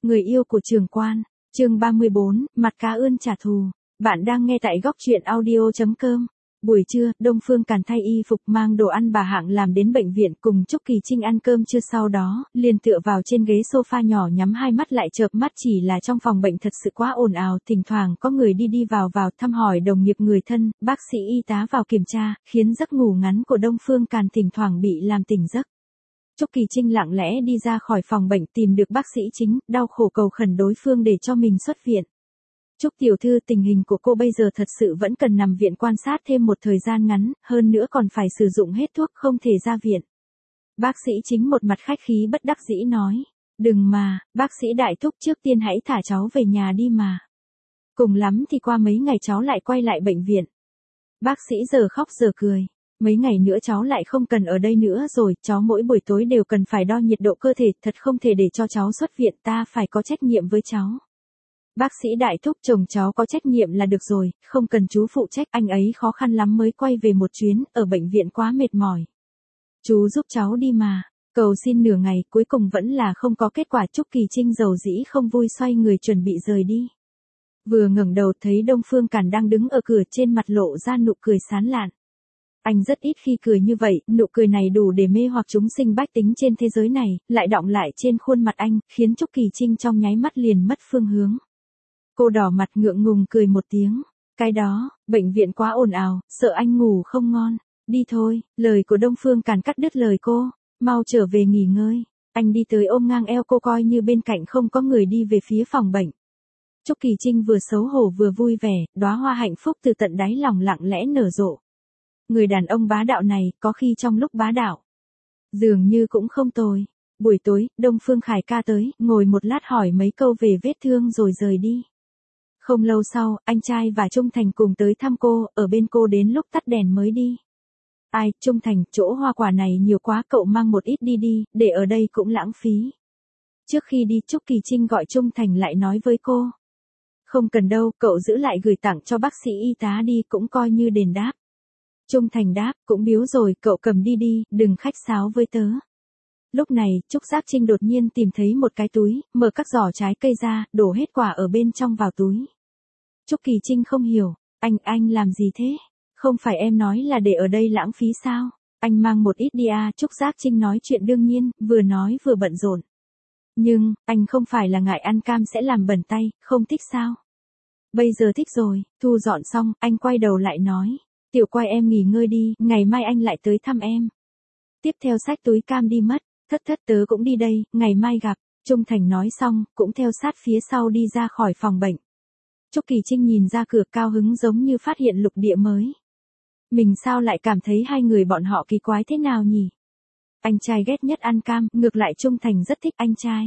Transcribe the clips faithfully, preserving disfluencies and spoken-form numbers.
Người yêu của trưởng quan, chương ba mươi bốn, mặt cá ươn trả thù. Bạn đang nghe tại góc truyện audio chấm com. Buổi trưa, Đông Phương Càn thay y phục mang đồ ăn bà Hạng làm đến bệnh viện cùng Trúc Kỳ Trinh ăn cơm trưa, sau đó, liền tựa vào trên ghế sofa nhỏ nhắm hai mắt lại chợp mắt. Chỉ là trong phòng bệnh thật sự quá ồn ào, thỉnh thoảng có người đi đi vào vào thăm hỏi đồng nghiệp người thân, bác sĩ y tá vào kiểm tra, khiến giấc ngủ ngắn của Đông Phương Càn thỉnh thoảng bị làm tỉnh giấc. Trúc Kỳ Trinh lặng lẽ đi ra khỏi phòng bệnh tìm được bác sĩ chính, đau khổ cầu khẩn đối phương để cho mình xuất viện. Trúc tiểu thư, tình hình của cô bây giờ thật sự vẫn cần nằm viện quan sát thêm một thời gian ngắn, hơn nữa còn phải sử dụng hết thuốc, không thể ra viện. Bác sĩ chính một mặt khách khí bất đắc dĩ nói. Đừng mà, bác sĩ đại thúc, trước tiên hãy thả cháu về nhà đi mà. Cùng lắm thì qua mấy ngày cháu lại quay lại bệnh viện. Bác sĩ giờ khóc giờ cười. Mấy ngày nữa cháu lại không cần ở đây nữa rồi, cháu mỗi buổi tối đều cần phải đo nhiệt độ cơ thể, thật không thể để cho cháu xuất viện, ta phải có trách nhiệm với cháu. Bác sĩ đại thúc, chồng cháu có trách nhiệm là được rồi, không cần chú phụ trách, anh ấy khó khăn lắm mới quay về một chuyến, ở bệnh viện quá mệt mỏi. Chú giúp cháu đi mà, cầu xin nửa ngày, cuối cùng vẫn là không có kết quả. Trúc Kỳ Trinh dầu dĩ không vui xoay người chuẩn bị rời đi. Vừa ngẩng đầu thấy Đông Phương Càn đang đứng ở cửa, trên mặt lộ ra nụ cười sán lạn. Anh rất ít khi cười như vậy, nụ cười này đủ để mê hoặc chúng sinh bách tính trên thế giới này, lại đọng lại trên khuôn mặt anh, khiến Trúc Kỳ Trinh trong nháy mắt liền mất phương hướng. Cô đỏ mặt ngượng ngùng cười một tiếng. Cái đó, bệnh viện quá ồn ào, sợ anh ngủ không ngon. Đi thôi, lời của Đông Phương Càn cắt đứt lời cô. Mau trở về nghỉ ngơi. Anh đi tới ôm ngang eo cô, coi như bên cạnh không có người, đi về phía phòng bệnh. Trúc Kỳ Trinh vừa xấu hổ vừa vui vẻ, đóa hoa hạnh phúc từ tận đáy lòng lặng lẽ nở rộ. Người đàn ông bá đạo này, có khi trong lúc bá đạo, dường như cũng không tồi. Buổi tối, Đông Phương Khải ca tới, ngồi một lát hỏi mấy câu về vết thương rồi rời đi. Không lâu sau, anh trai và Trung Thành cùng tới thăm cô, ở bên cô đến lúc tắt đèn mới đi. Ai, Trung Thành, chỗ hoa quả này nhiều quá, cậu mang một ít đi đi, để ở đây cũng lãng phí. Trước khi đi, Trúc Kỳ Trinh gọi Trung Thành lại nói với cô. Không cần đâu, cậu giữ lại gửi tặng cho bác sĩ y tá đi, cũng coi như đền đáp. Trung Thành đáp, cũng biếu rồi, cậu cầm đi đi, đừng khách sáo với tớ. Lúc này, Trúc Giác Trinh đột nhiên tìm thấy một cái túi, mở các giỏ trái cây ra, đổ hết quả ở bên trong vào túi. Trúc Kỳ Trinh không hiểu, anh, anh làm gì thế? Không phải em nói là để ở đây lãng phí sao? Anh mang một ít đi à? Trúc Giác Trinh nói chuyện đương nhiên, vừa nói vừa bận rộn. Nhưng, anh không phải là ngại ăn cam sẽ làm bẩn tay, không thích sao? Bây giờ thích rồi, thu dọn xong, anh quay đầu lại nói. Tiểu Quay, em nghỉ ngơi đi, ngày mai anh lại tới thăm em. Tiếp theo xách túi cam đi mất. Thất thất, tớ cũng đi đây, ngày mai gặp. Trung Thành nói xong, cũng theo sát phía sau đi ra khỏi phòng bệnh. Trúc Kỳ Trinh nhìn ra cửa, cao hứng giống như phát hiện lục địa mới. Mình sao lại cảm thấy hai người bọn họ kỳ quái thế nào nhỉ? Anh trai ghét nhất ăn cam, ngược lại Trung Thành rất thích anh trai.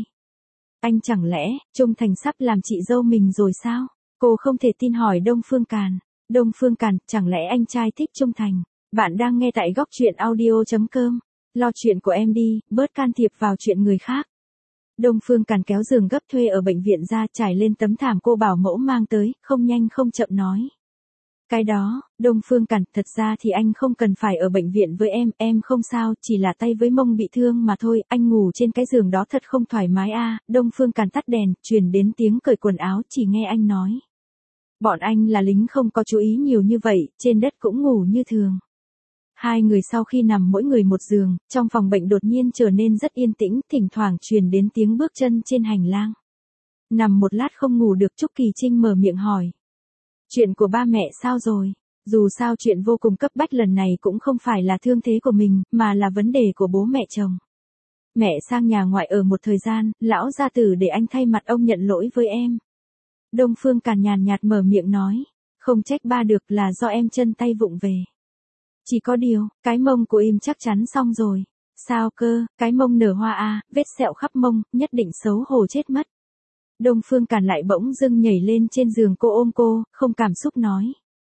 Anh chẳng lẽ, Trung Thành sắp làm chị dâu mình rồi sao? Cô không thể tin hỏi Đông Phương Càn. Đông Phương Càn, chẳng lẽ anh trai thích Trung Thành? Bạn đang nghe tại góc truyện audio chấm com. Lo chuyện của em đi, bớt can thiệp vào chuyện người khác. Đông Phương Càn kéo giường gấp thuê ở bệnh viện ra, trải lên tấm thảm cô bảo mẫu mang tới, không nhanh không chậm nói. Cái đó, Đông Phương Càn, thật ra thì anh không cần phải ở bệnh viện với em, em không sao, chỉ là tay với mông bị thương mà thôi, anh ngủ trên cái giường đó thật không thoải mái a. À. Đông Phương Càn tắt đèn, truyền đến tiếng cởi quần áo, chỉ nghe anh nói. Bọn anh là lính không có chú ý nhiều như vậy, trên đất cũng ngủ như thường. Hai người sau khi nằm mỗi người một giường, trong phòng bệnh đột nhiên trở nên rất yên tĩnh, thỉnh thoảng truyền đến tiếng bước chân trên hành lang. Nằm một lát không ngủ được, Trúc Kỳ Trinh mở miệng hỏi. Chuyện của ba mẹ sao rồi? Dù sao chuyện vô cùng cấp bách lần này cũng không phải là thương thế của mình, mà là vấn đề của bố mẹ chồng. Mẹ sang nhà ngoại ở một thời gian, lão gia tử để anh thay mặt ông nhận lỗi với em. Đông Phương Càn nhàn nhạt mở miệng nói. Không trách ba được, là do em chân tay vụng về. Chỉ có điều, cái mông của em chắc chắn xong rồi. Sao cơ, cái mông nở hoa à, vết sẹo khắp mông, nhất định xấu hổ chết mất. Đông Phương Càn lại bỗng dưng nhảy lên trên giường cô, ôm cô, không cảm xúc nói.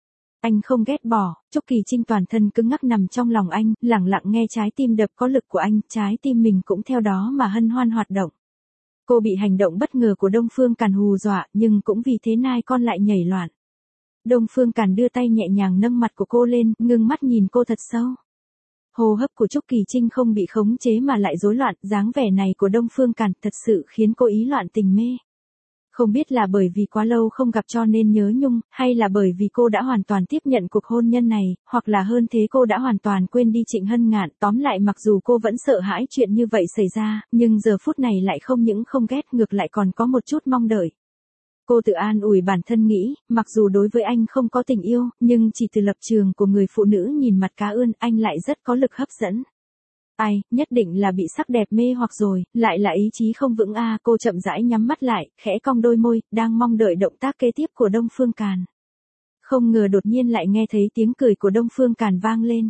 Anh không ghét bỏ. Trúc Kỳ Trinh toàn thân cứng ngắc nằm trong lòng anh, lặng lặng nghe trái tim đập có lực của anh, trái tim mình cũng theo đó mà hân hoan hoạt động. Cô bị hành động bất ngờ của Đông Phương Càn hù dọa, nhưng cũng vì thế nai con lại nhảy loạn. Đông Phương Càn đưa tay nhẹ nhàng nâng mặt của cô lên, ngưng mắt nhìn cô thật sâu. Hô hấp của Trúc Kỳ Trinh không bị khống chế mà lại rối loạn, dáng vẻ này của Đông Phương Càn thật sự khiến cô ý loạn tình mê. Không biết là bởi vì quá lâu không gặp cho nên nhớ nhung, hay là bởi vì cô đã hoàn toàn tiếp nhận cuộc hôn nhân này, hoặc là hơn thế cô đã hoàn toàn quên đi Trịnh Hân Ngạn. Tóm lại mặc dù cô vẫn sợ hãi chuyện như vậy xảy ra, nhưng giờ phút này lại không những không ghét ngược lại còn có một chút mong đợi. Cô tự an ủi bản thân nghĩ, mặc dù đối với anh không có tình yêu, nhưng chỉ từ lập trường của người phụ nữ nhìn mặt cá ươn anh lại rất có lực hấp dẫn. Ai, nhất định là bị sắc đẹp mê hoặc rồi, lại là ý chí không vững a. Cô chậm rãi nhắm mắt lại, khẽ cong đôi môi, đang mong đợi động tác kế tiếp của Đông Phương Càn. Không ngờ đột nhiên lại nghe thấy tiếng cười của Đông Phương Càn vang lên.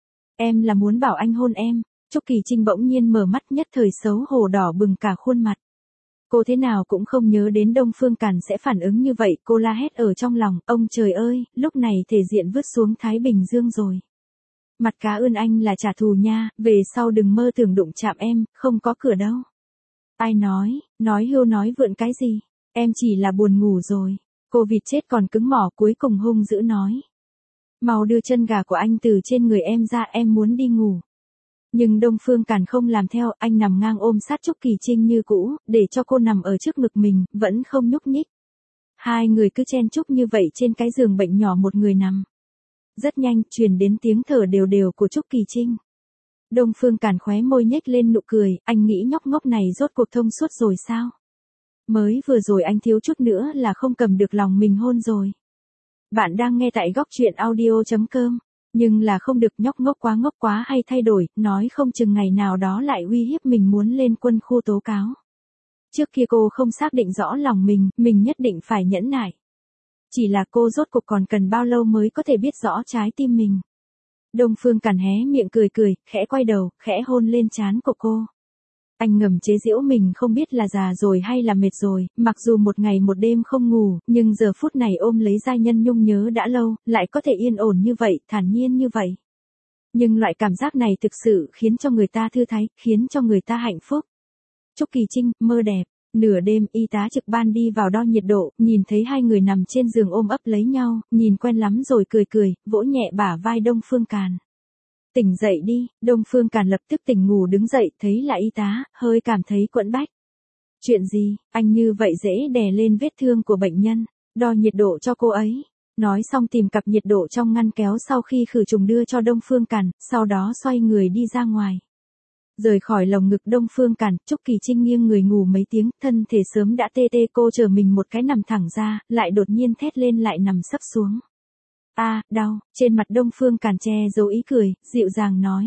Em là muốn bảo anh hôn em. Trúc Kỳ Trinh bỗng nhiên mở mắt, nhất thời xấu hổ đỏ bừng cả khuôn mặt. Cô thế nào cũng không nhớ đến Đông Phương Càn sẽ phản ứng như vậy, cô la hét ở trong lòng, ông trời ơi, lúc này thể diện vứt xuống Thái Bình Dương rồi. Mặt cá ươn anh là trả thù nha, về sau đừng mơ tưởng đụng chạm em, không có cửa đâu. Ai nói, nói hưu nói vượn cái gì, em chỉ là buồn ngủ rồi. Cô vịt chết còn cứng mỏ cuối cùng hung dữ nói. Mau đưa chân gà của anh từ trên người em ra, em muốn đi ngủ. Nhưng Đông Phương Càn không làm theo, anh nằm ngang ôm sát Trúc Kỳ Trinh như cũ, để cho cô nằm ở trước ngực mình, vẫn không nhúc nhích. Hai người cứ chen chúc như vậy trên cái giường bệnh nhỏ một người nằm. Rất nhanh, truyền đến tiếng thở đều đều của Trúc Kỳ Trinh. Đông Phương Càn khóe môi nhếch lên nụ cười, anh nghĩ nhóc ngốc này rốt cuộc thông suốt rồi sao? Mới vừa rồi anh thiếu chút nữa là không cầm được lòng mình hôn rồi. Bạn đang nghe tại góc truyện audio chấm com. Nhưng là không được, nhóc ngốc quá ngốc quá hay thay đổi, nói không chừng ngày nào đó lại uy hiếp mình muốn lên quân khu tố cáo. Trước kia cô không xác định rõ lòng mình, mình nhất định phải nhẫn nại. Chỉ là cô rốt cuộc còn cần bao lâu mới có thể biết rõ trái tim mình. Đông Phương Càn hé miệng cười cười, khẽ quay đầu, khẽ hôn lên trán của cô. Anh ngầm chế giễu mình không biết là già rồi hay là mệt rồi, mặc dù một ngày một đêm không ngủ, nhưng giờ phút này ôm lấy giai nhân nhung nhớ đã lâu, lại có thể yên ổn như vậy, thản nhiên như vậy. Nhưng loại cảm giác này thực sự khiến cho người ta thư thái, khiến cho người ta hạnh phúc. Trúc Kỳ Trinh, mơ đẹp. Nửa đêm, y tá trực ban đi vào đo nhiệt độ, nhìn thấy hai người nằm trên giường ôm ấp lấy nhau, nhìn quen lắm rồi cười cười, vỗ nhẹ bả vai Đông Phương Càn. Tỉnh dậy đi, Đông Phương Càn lập tức tỉnh ngủ đứng dậy, thấy là y tá, hơi cảm thấy quẫn bách. Chuyện gì, anh như vậy dễ đè lên vết thương của bệnh nhân, đo nhiệt độ cho cô ấy. Nói xong tìm cặp nhiệt độ trong ngăn kéo sau khi khử trùng đưa cho Đông Phương Càn, sau đó xoay người đi ra ngoài. Rời khỏi lồng ngực Đông Phương Càn, Trúc Kỳ Trinh nghiêng người ngủ mấy tiếng, thân thể sớm đã tê tê, cô chờ mình một cái nằm thẳng ra, lại đột nhiên thét lên lại nằm sấp xuống. A, à, đau, trên mặt Đông Phương Càn che giấu ý cười, dịu dàng nói.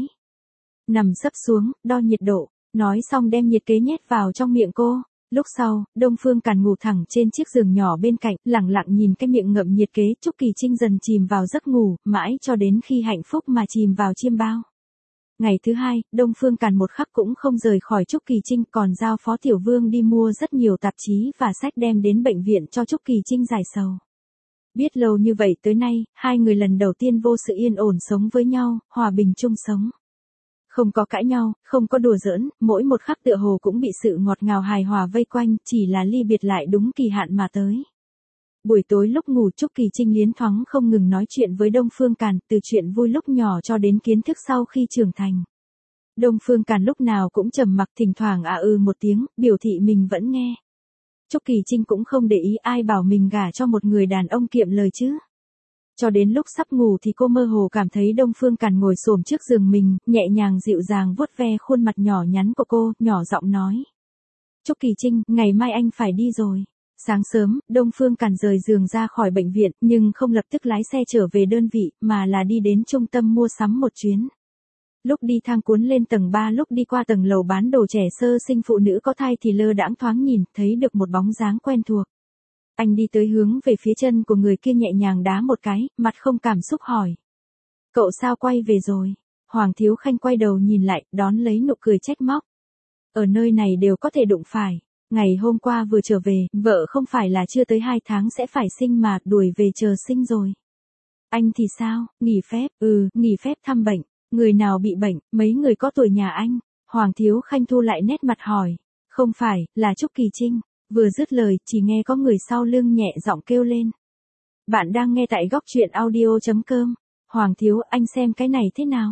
Nằm sấp xuống, đo nhiệt độ, nói xong đem nhiệt kế nhét vào trong miệng cô. Lúc sau, Đông Phương Càn ngủ thẳng trên chiếc giường nhỏ bên cạnh, lẳng lặng nhìn cái miệng ngậm nhiệt kế, Trúc Kỳ Trinh dần chìm vào giấc ngủ, mãi cho đến khi hạnh phúc mà chìm vào chiêm bao. Ngày thứ hai, Đông Phương Càn một khắc cũng không rời khỏi Trúc Kỳ Trinh, còn giao Phó Tiểu Vương đi mua rất nhiều tạp chí và sách đem đến bệnh viện cho Trúc Kỳ Trinh giải sầu. Biết lâu như vậy tới nay, hai người lần đầu tiên vô sự yên ổn sống với nhau, hòa bình chung sống. Không có cãi nhau, không có đùa giỡn, mỗi một khắc tựa hồ cũng bị sự ngọt ngào hài hòa vây quanh, chỉ là ly biệt lại đúng kỳ hạn mà tới. Buổi tối lúc ngủ Trúc Kỳ Trinh liến thoáng không ngừng nói chuyện với Đông Phương Càn, từ chuyện vui lúc nhỏ cho đến kiến thức sau khi trưởng thành. Đông Phương Càn lúc nào cũng trầm mặc, thỉnh thoảng à ư một tiếng, biểu thị mình vẫn nghe. Trúc Kỳ Trinh cũng không để ý ai bảo mình gả cho một người đàn ông kiệm lời chứ. Cho đến lúc sắp ngủ thì cô mơ hồ cảm thấy Đông Phương Càn ngồi xổm trước giường mình, nhẹ nhàng dịu dàng vuốt ve khuôn mặt nhỏ nhắn của cô, nhỏ giọng nói. Trúc Kỳ Trinh, ngày mai anh phải đi rồi. Sáng sớm, Đông Phương Càn rời giường ra khỏi bệnh viện, nhưng không lập tức lái xe trở về đơn vị, mà là đi đến trung tâm mua sắm một chuyến. Lúc đi thang cuốn lên tầng ba, lúc đi qua tầng lầu bán đồ trẻ sơ sinh phụ nữ có thai thì lơ đãng thoáng nhìn, thấy được một bóng dáng quen thuộc. Anh đi tới hướng về phía chân của người kia nhẹ nhàng đá một cái, mặt không cảm xúc hỏi. Cậu sao quay về rồi? Hoàng Thiếu Khanh quay đầu nhìn lại, đón lấy nụ cười trách móc. Ở nơi này đều có thể đụng phải. Ngày hôm qua vừa trở về, vợ không phải là chưa tới hai tháng sẽ phải sinh mà, đuổi về chờ sinh rồi. Anh thì sao, nghỉ phép, ừ, nghỉ phép thăm bệnh. Người nào bị bệnh, mấy người có tuổi nhà anh? Hoàng Thiếu Khanh thu lại nét mặt hỏi. Không phải, là Trúc Kỳ Trinh. Vừa dứt lời, chỉ nghe có người sau lưng nhẹ giọng kêu lên. Bạn đang nghe tại góc truyện audio chấm com. Hoàng Thiếu, anh xem cái này thế nào?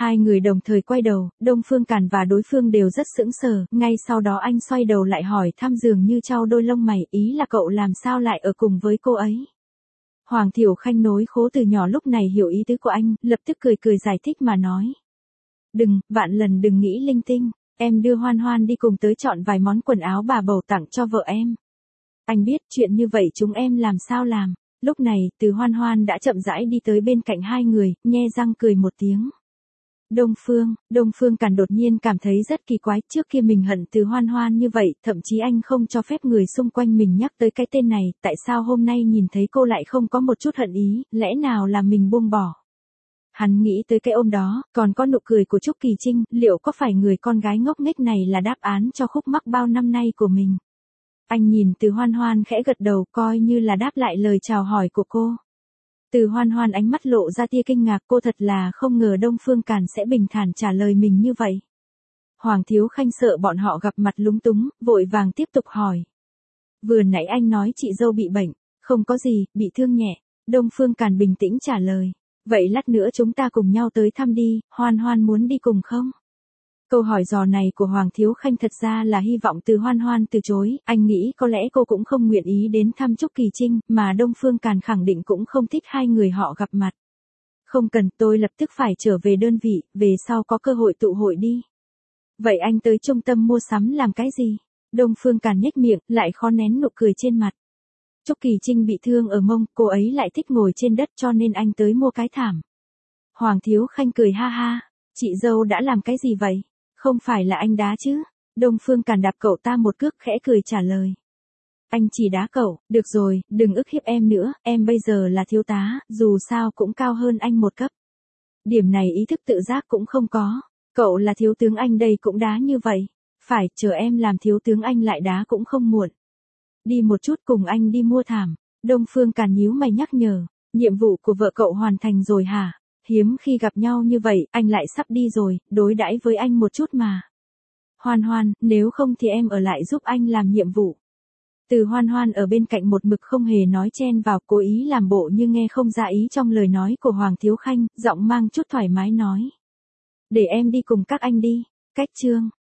Hai người đồng thời quay đầu, Đông Phương Càn và đối phương đều rất sững sờ, ngay sau đó anh xoay đầu lại hỏi thăm dường như trao đôi lông mày, ý là cậu làm sao lại ở cùng với cô ấy. Hoàng Thiểu Khanh nối khố từ nhỏ lúc này hiểu ý tứ của anh, lập tức cười cười giải thích mà nói. Đừng, vạn lần đừng nghĩ linh tinh, em đưa Hoan Hoan đi cùng tới chọn vài món quần áo bà bầu tặng cho vợ em. Anh biết chuyện như vậy chúng em làm sao làm. Lúc này, Từ Hoan Hoan đã chậm rãi đi tới bên cạnh hai người, nhe răng cười một tiếng. Đông Phương, Đông Phương Càn đột nhiên cảm thấy rất kỳ quái, trước kia mình hận Từ Hoan Hoan như vậy, thậm chí anh không cho phép người xung quanh mình nhắc tới cái tên này, tại sao hôm nay nhìn thấy cô lại không có một chút hận ý, lẽ nào là mình buông bỏ. Hắn nghĩ tới cái ôm đó, còn có nụ cười của Trúc Kỳ Trinh, liệu có phải người con gái ngốc nghếch này là đáp án cho khúc mắc bao năm nay của mình. Anh nhìn Từ Hoan Hoan khẽ gật đầu coi như là đáp lại lời chào hỏi của cô. Từ Hoan Hoan ánh mắt lộ ra tia kinh ngạc, cô thật là không ngờ Đông Phương Càn sẽ bình thản trả lời mình như vậy. Hoàng Thiếu Khanh sợ bọn họ gặp mặt lúng túng, vội vàng tiếp tục hỏi. Vừa nãy anh nói chị dâu bị bệnh, không có gì, bị thương nhẹ. Đông Phương Càn bình tĩnh trả lời. Vậy lát nữa chúng ta cùng nhau tới thăm đi, Hoan Hoan muốn đi cùng không? Câu hỏi dò này của Hoàng Thiếu Khanh thật ra là hy vọng Từ Hoan Hoan từ chối, anh nghĩ có lẽ cô cũng không nguyện ý đến thăm Trúc Kỳ Trinh, mà Đông Phương Càn khẳng định cũng không thích hai người họ gặp mặt. Không cần, tôi lập tức phải trở về đơn vị, về sau có cơ hội tụ hội đi. Vậy anh tới trung tâm mua sắm làm cái gì? Đông Phương Càn nhếch miệng, lại khó nén nụ cười trên mặt. Trúc Kỳ Trinh bị thương ở mông, cô ấy lại thích ngồi trên đất cho nên anh tới mua cái thảm. Hoàng Thiếu Khanh cười ha ha, chị dâu đã làm cái gì vậy? Không phải là anh đá chứ? Đông Phương Càn đạp cậu ta một cước khẽ cười trả lời. Anh chỉ đá cậu, được rồi, đừng ức hiếp em nữa, em bây giờ là thiếu tá, dù sao cũng cao hơn anh một cấp. Điểm này ý thức tự giác cũng không có, cậu là thiếu tướng anh đây cũng đá như vậy, phải, chờ em làm thiếu tướng anh lại đá cũng không muộn. Đi một chút cùng anh đi mua thảm, Đông Phương Càn nhíu mày nhắc nhở, nhiệm vụ của vợ cậu hoàn thành rồi hả? Hiếm khi gặp nhau như vậy, anh lại sắp đi rồi, đối đãi với anh một chút mà. Hoan Hoan, nếu không thì em ở lại giúp anh làm nhiệm vụ. Từ Hoan Hoan ở bên cạnh một mực không hề nói chen vào, cố ý làm bộ như nghe không ra ý trong lời nói của Hoàng Thiếu Khanh, giọng mang chút thoải mái nói. Để em đi cùng các anh đi, cách chương.